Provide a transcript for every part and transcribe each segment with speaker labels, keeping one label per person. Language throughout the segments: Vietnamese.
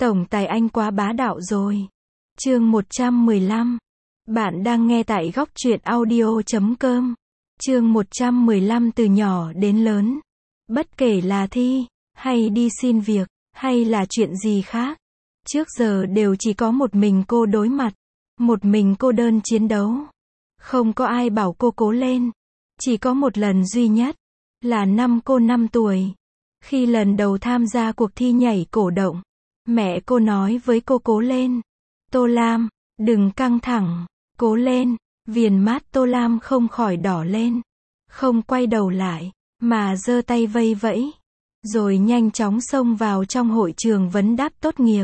Speaker 1: Tổng tài anh quá bá đạo rồi. Chương 115. Bạn đang nghe tại góc truyện audio.com. Chương 115. Từ nhỏ đến lớn. Bất kể là thi, hay đi xin việc, hay là chuyện gì khác, trước giờ đều chỉ có một mình cô đối mặt. Một mình cô đơn chiến đấu. Không có ai bảo cô cố lên. Chỉ có một lần duy nhất, là năm cô 5 tuổi. Khi lần đầu tham gia cuộc thi nhảy cổ động, mẹ cô nói với cô cố lên. Tô Lam, đừng căng thẳng, cố lên. Viền mắt Tô Lam không khỏi đỏ lên. Không quay đầu lại, mà giơ tay vây vẫy. Rồi nhanh chóng xông vào trong hội trường vấn đáp tốt nghiệp.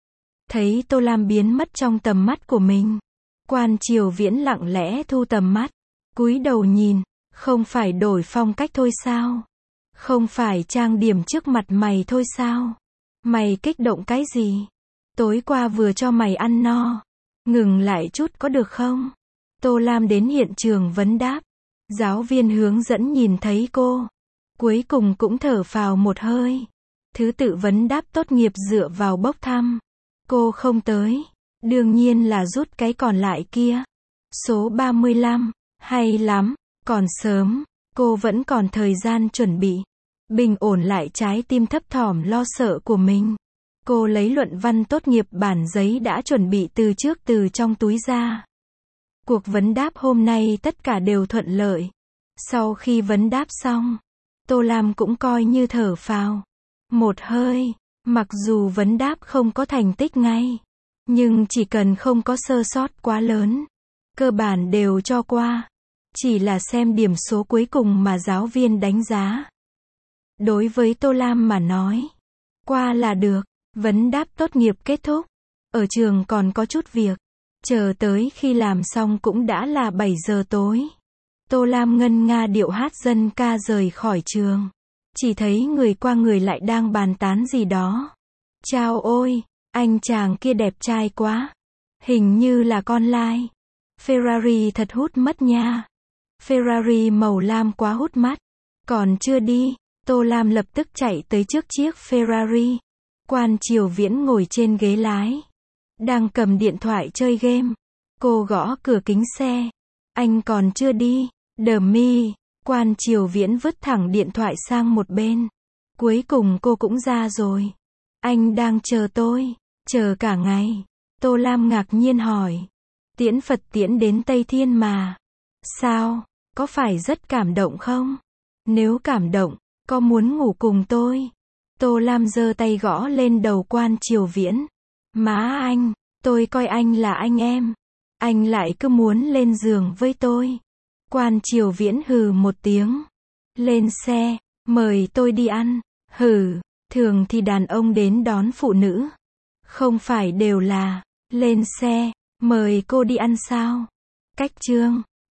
Speaker 1: Thấy Tô Lam biến mất trong tầm mắt của mình, Quan Triều Viễn lặng lẽ thu tầm mắt, cúi đầu nhìn. Không phải đổi phong cách thôi sao? Không phải trang điểm trước mặt mày thôi sao? Mày kích động cái gì? Tối qua vừa cho mày ăn no. Ngừng lại chút có được không? Tô Lam đến hiện trường vấn đáp. Giáo viên hướng dẫn nhìn thấy cô, cuối cùng cũng thở phào một hơi. Thứ tự vấn đáp tốt nghiệp dựa vào bốc thăm. Cô không tới, đương nhiên là rút cái còn lại kia. Số 35, hay lắm, còn sớm, cô vẫn còn thời gian chuẩn bị. Bình ổn lại trái tim thấp thỏm lo sợ của mình. Cô lấy luận văn tốt nghiệp bản giấy đã chuẩn bị từ trước từ trong túi ra. Cuộc vấn đáp hôm nay tất cả đều thuận lợi. Sau khi vấn đáp xong, Tô Lam cũng coi như thở phào một hơi. Mặc dù vấn đáp không có thành tích ngay, nhưng chỉ cần không có sơ sót quá lớn, cơ bản đều cho qua. Chỉ là xem điểm số cuối cùng mà giáo viên đánh giá. Đối với Tô Lam mà nói, qua là được. Vấn đáp tốt nghiệp kết thúc. Ở trường còn có chút việc. Chờ tới khi làm xong cũng đã là 7 giờ tối. Tô Lam ngân nga điệu hát dân ca rời khỏi trường. Chỉ thấy người qua người lại đang bàn tán gì đó. Chao ôi, anh chàng kia đẹp trai quá. Hình như là con lai. Ferrari thật hút mắt nha. Ferrari màu lam quá hút mắt. Còn chưa đi, Tô Lam lập tức chạy tới trước chiếc Ferrari. Quan Triều Viễn ngồi trên ghế lái, đang cầm điện thoại chơi game. Cô gõ cửa kính xe. Anh còn chưa đi, đờ mi. Quan Triều Viễn vứt thẳng điện thoại sang một bên. Cuối cùng cô cũng ra rồi. Anh đang chờ tôi, chờ cả ngày. Tô Lam ngạc nhiên hỏi. Tiễn Phật tiễn đến Tây Thiên mà. Sao, có phải rất cảm động không? Nếu cảm động, có muốn ngủ cùng tôi? Tô Lam giơ tay gõ lên đầu Quan Triều Viễn. Má anh, tôi coi anh là anh em. Anh lại cứ muốn lên giường với tôi. Quan Triều Viễn hừ một tiếng. Lên xe, mời tôi đi ăn. Hừ, thường thì đàn ông đến đón phụ nữ, không phải đều là lên xe, mời cô đi ăn sao? Cách chương